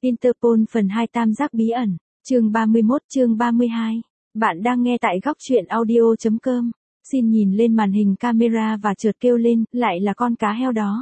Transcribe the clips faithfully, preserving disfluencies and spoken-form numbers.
Interpol phần hai Tam giác bí ẩn, chương ba mươi mốt chương ba mươi hai. Bạn đang nghe tại góc truyện audio chấm com. Xin nhìn lên màn hình camera và chợt kêu lên, lại là con cá heo đó.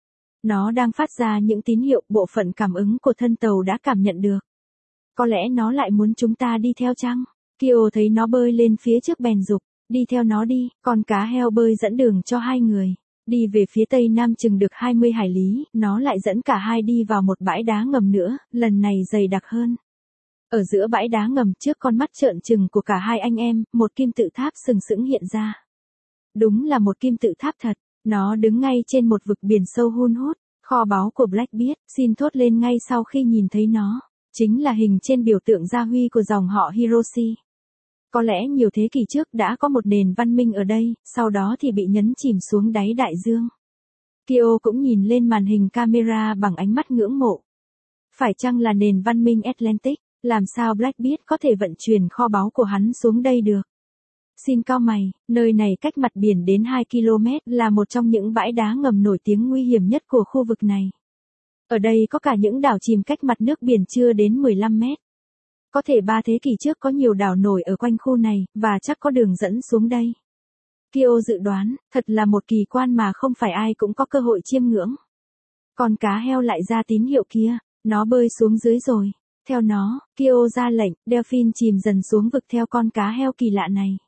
Nó đang phát ra những tín hiệu bộ phận cảm ứng của thân tàu đã cảm nhận được. Có lẽ nó lại muốn chúng ta đi theo chăng? Kyo thấy nó bơi lên phía trước bèn giục, đi theo nó đi, con cá heo bơi dẫn đường cho hai người. Đi về phía tây nam chừng được hai mươi hải lý, nó lại dẫn cả hai đi vào một bãi đá ngầm nữa, lần này dày đặc hơn. Ở giữa bãi đá ngầm trước con mắt trợn trừng của cả hai anh em, một kim tự tháp sừng sững hiện ra. Đúng là một kim tự tháp thật, nó đứng ngay trên một vực biển sâu hun hút, kho báu của Blackbeard, xin thốt lên ngay sau khi nhìn thấy nó. Chính là hình trên biểu tượng gia huy của dòng họ Hiroshi. Có lẽ nhiều thế kỷ trước đã có một nền văn minh ở đây, sau đó thì bị nhấn chìm xuống đáy đại dương. Kyo cũng nhìn lên màn hình camera bằng ánh mắt ngưỡng mộ. Phải chăng là nền văn minh Atlantic? Làm sao Blackbeard có thể vận chuyển kho báu của hắn xuống đây được? Xin cao mày, nơi này cách mặt biển đến hai ki lô mét, là một trong những bãi đá ngầm nổi tiếng nguy hiểm nhất của khu vực này. Ở đây có cả những đảo chìm cách mặt nước biển chưa đến mười lăm mét. Có thể ba thế kỷ trước có nhiều đảo nổi ở quanh khu này, và chắc có đường dẫn xuống đây. Kyo dự đoán, thật là một kỳ quan mà không phải ai cũng có cơ hội chiêm ngưỡng. Con cá heo lại ra tín hiệu kia, nó bơi xuống dưới rồi. Theo nó, Kyo ra lệnh, Delphin chìm dần xuống vực theo con cá heo kỳ lạ này.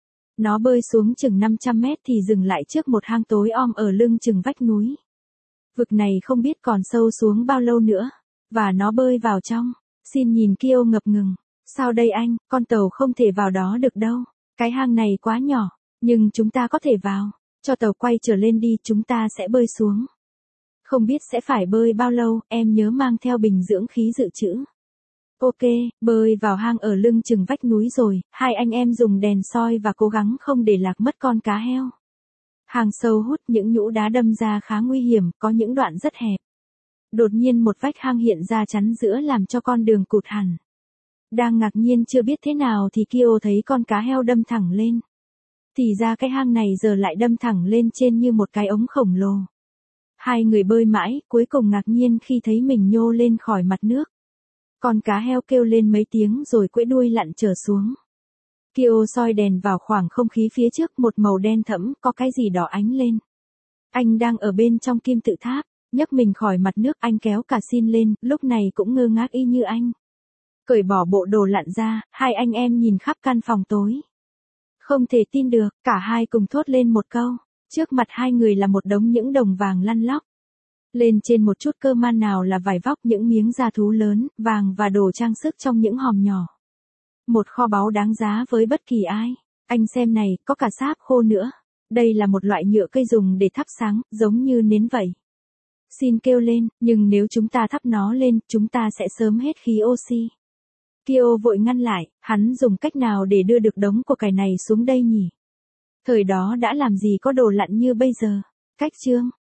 Nó bơi xuống chừng năm trăm mét thì dừng lại trước một hang tối om ở lưng chừng vách núi. Vực này không biết còn sâu xuống bao lâu nữa, và nó bơi vào trong. Xin nhìn Kyo ngập ngừng. Sao đây anh, con tàu không thể vào đó được đâu. Cái hang này quá nhỏ, nhưng chúng ta có thể vào. Cho tàu quay trở lên đi, chúng ta sẽ bơi xuống. Không biết sẽ phải bơi bao lâu, em nhớ mang theo bình dưỡng khí dự trữ. Ok, bơi vào hang ở lưng chừng vách núi rồi, hai anh em dùng đèn soi và cố gắng không để lạc mất con cá heo. Hang sâu hút, những nhũ đá đâm ra khá nguy hiểm, có những đoạn rất hẹp. Đột nhiên một vách hang hiện ra chắn giữa làm cho con đường cụt hẳn. Đang ngạc nhiên chưa biết thế nào thì Kyo thấy con cá heo đâm thẳng lên. Thì ra cái hang này giờ lại đâm thẳng lên trên như một cái ống khổng lồ. Hai người bơi mãi, cuối cùng ngạc nhiên khi thấy mình nhô lên khỏi mặt nước. Con cá heo kêu lên mấy tiếng rồi quẫy đuôi lặn trở xuống. Kyo soi đèn vào khoảng không khí phía trước, một màu đen thẫm, có cái gì đỏ ánh lên. Anh đang ở bên trong kim tự tháp, nhấc mình khỏi mặt nước, anh kéo cả xin lên, lúc này cũng ngơ ngác y như anh. Cởi bỏ bộ đồ lặn ra, hai anh em nhìn khắp căn phòng tối. Không thể tin được, cả hai cùng thốt lên một câu. Trước mặt hai người là một đống những đồng vàng lăn lóc. Lên trên một chút cơ man nào là vải vóc, những miếng da thú lớn, vàng và đồ trang sức trong những hòm nhỏ. Một kho báu đáng giá với bất kỳ ai. Anh xem này, có cả sáp khô nữa. Đây là một loại nhựa cây dùng để thắp sáng, giống như nến vậy. Xin kêu lên, nhưng nếu chúng ta thắp nó lên, chúng ta sẽ sớm hết khí oxy. Kyo vội ngăn lại, hắn dùng cách nào để đưa được đống của cải này xuống đây nhỉ? Thời đó đã làm gì có đồ lặn như bây giờ? Cách chương,